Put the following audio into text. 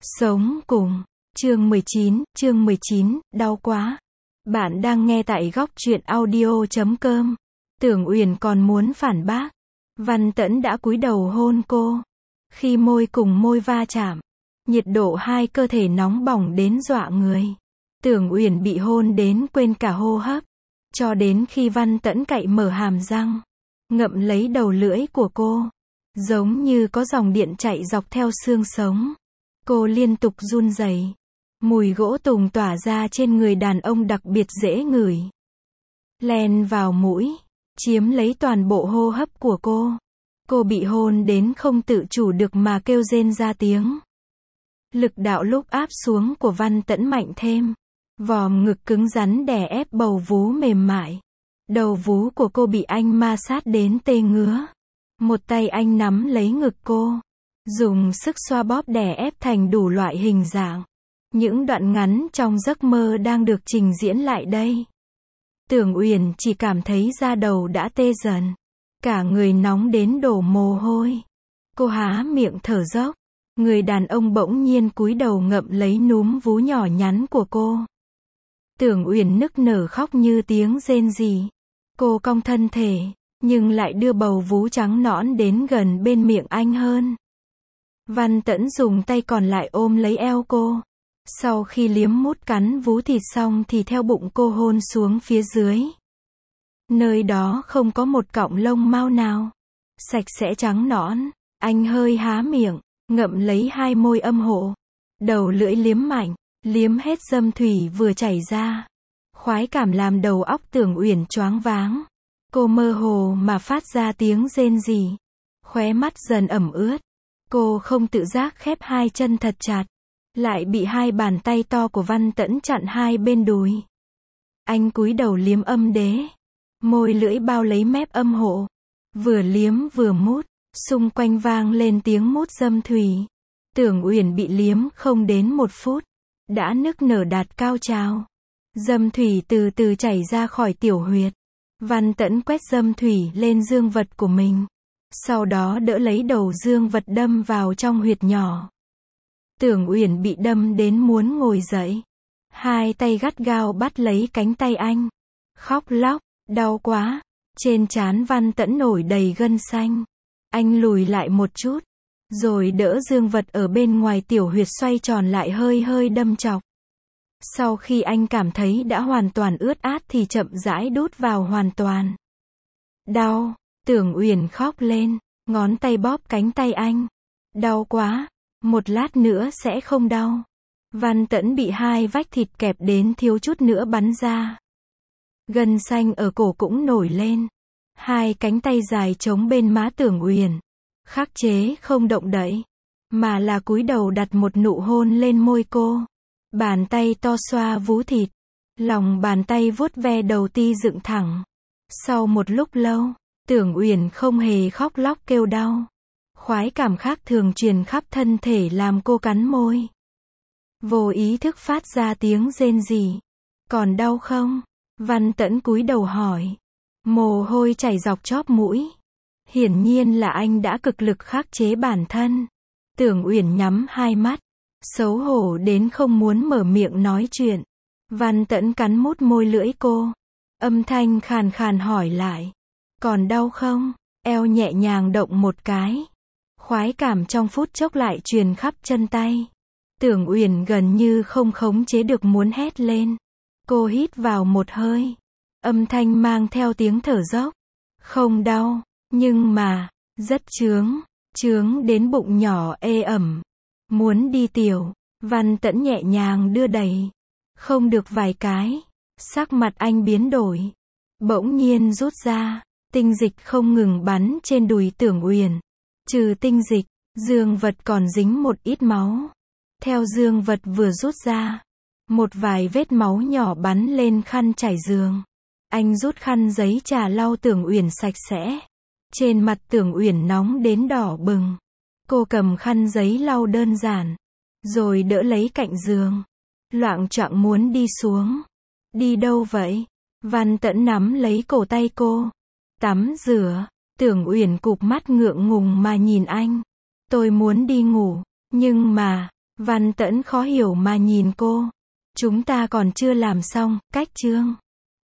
Sống cùng. Chương 19, đau quá. Bạn đang nghe tại góc truyện audio.com. Tưởng Uyển còn muốn phản bác. Văn Tẫn đã cúi đầu hôn cô. Khi môi cùng môi va chạm, nhiệt độ hai cơ thể nóng bỏng đến dọa người. Tưởng Uyển bị hôn đến quên cả hô hấp. Cho đến khi Văn Tẫn cạy mở hàm răng, ngậm lấy đầu lưỡi của cô. Giống như có dòng điện chạy dọc theo xương sống. Cô liên tục run rẩy. Mùi gỗ tùng tỏa ra trên người đàn ông đặc biệt dễ ngửi. Len vào mũi, chiếm lấy toàn bộ hô hấp của cô. Cô bị hôn đến không tự chủ được mà kêu rên ra tiếng. Lực đạo lúc áp xuống của Văn Tẫn mạnh thêm. Vòm ngực cứng rắn đè ép bầu vú mềm mại. Đầu vú của cô bị anh ma sát đến tê ngứa. Một tay anh nắm lấy ngực cô, dùng sức xoa bóp đè ép thành đủ loại hình dạng. Những đoạn ngắn trong giấc mơ đang được trình diễn lại đây. Tưởng Uyển chỉ cảm thấy da đầu đã tê dần. Cả người nóng đến đổ mồ hôi. Cô há miệng thở dốc. Người đàn ông bỗng nhiên cúi đầu ngậm lấy núm vú nhỏ nhắn của cô. Tưởng Uyển nức nở khóc như tiếng rên rỉ. Cô cong thân thể, nhưng lại đưa bầu vú trắng nõn đến gần bên miệng anh hơn. Văn Tẫn dùng tay còn lại ôm lấy eo cô. Sau khi liếm mút cắn vú thịt xong thì theo bụng cô hôn xuống phía dưới. Nơi đó không có một cọng lông mao nào. Sạch sẽ trắng nõn. Anh hơi há miệng, ngậm lấy hai môi âm hộ. Đầu lưỡi liếm mạnh, liếm hết dâm thủy vừa chảy ra. Khoái cảm làm đầu óc Tưởng Uyển choáng váng. Cô mơ hồ mà phát ra tiếng rên rỉ. Khóe mắt dần ẩm ướt. Cô không tự giác khép hai chân thật chặt. Lại bị hai bàn tay to của Văn Tẫn chặn hai bên đùi. Anh cúi đầu liếm âm đế. Môi lưỡi bao lấy mép âm hộ. Vừa liếm vừa mút. Xung quanh vang lên tiếng mút dâm thủy. Tưởng Uyển bị liếm không đến 1 phút. Đã nức nở đạt cao trào. Dâm thủy từ từ chảy ra khỏi tiểu huyệt. Văn Tẫn quét dâm thủy lên dương vật của mình. Sau đó đỡ lấy đầu dương vật đâm vào trong huyệt nhỏ. Tưởng Uyển bị đâm đến muốn ngồi dậy. Hai tay gắt gao bắt lấy cánh tay anh. Khóc lóc, đau quá. Trên trán Văn Tẫn nổi đầy gân xanh. Anh lùi lại một chút. Rồi đỡ dương vật ở bên ngoài tiểu huyệt xoay tròn lại hơi hơi đâm chọc. Sau khi anh cảm thấy đã hoàn toàn ướt át thì chậm rãi đút vào hoàn toàn. Đau, Tưởng Uyển khóc lên, ngón tay bóp cánh tay anh. Đau quá, một lát nữa sẽ không đau. Văn Tẫn bị hai vách thịt kẹp đến thiếu chút nữa bắn ra. Gân xanh ở cổ cũng nổi lên. Hai cánh tay dài chống bên má Tưởng Uyển. Khắc chế không động đậy, mà là cúi đầu đặt một nụ hôn lên môi cô. Bàn tay to xoa vú thịt. Lòng bàn tay vuốt ve đầu ti dựng thẳng. Sau một lúc lâu, Tưởng Uyển không hề khóc lóc kêu đau. Khoái cảm khác thường truyền khắp thân thể làm cô cắn môi. Vô ý thức phát ra tiếng rên rỉ. Còn đau không? Văn Tẫn cúi đầu hỏi. Mồ hôi chảy dọc chóp mũi. Hiển nhiên là anh đã cực lực khắc chế bản thân. Tưởng Uyển nhắm hai mắt. Xấu hổ đến không muốn mở miệng nói chuyện. Văn Tẫn cắn mút môi lưỡi cô. Âm thanh khàn khàn hỏi lại. Còn đau không? Eo nhẹ nhàng động một cái. Khoái cảm trong phút chốc lại truyền khắp chân tay. Tưởng Uyển gần như không khống chế được muốn hét lên. Cô hít vào một hơi. Âm thanh mang theo tiếng thở dốc. Không đau, nhưng mà, rất chướng đến bụng nhỏ ê ẩm. Muốn đi tiểu. Văn Tẫn nhẹ nhàng đưa đẩy. Không được vài cái. Sắc mặt anh biến đổi. Bỗng nhiên rút ra. Tinh dịch không ngừng bắn trên đùi Tưởng Uyển. Trừ tinh dịch, dương vật còn dính một ít máu. Theo dương vật vừa rút ra, một vài vết máu nhỏ bắn lên khăn trải giường. Anh rút khăn giấy trà lau Tưởng Uyển sạch sẽ. Trên mặt Tưởng Uyển nóng đến đỏ bừng. Cô cầm khăn giấy lau đơn giản, rồi đỡ lấy cạnh giường. Loạng choạng muốn đi xuống. Đi đâu vậy? Văn Tẫn nắm lấy cổ tay cô. Tắm rửa. Tưởng Uyển cụp mắt ngượng ngùng mà nhìn anh. Tôi muốn đi ngủ, nhưng mà, Văn Tẫn khó hiểu mà nhìn cô. Chúng ta còn chưa làm xong, cách chương.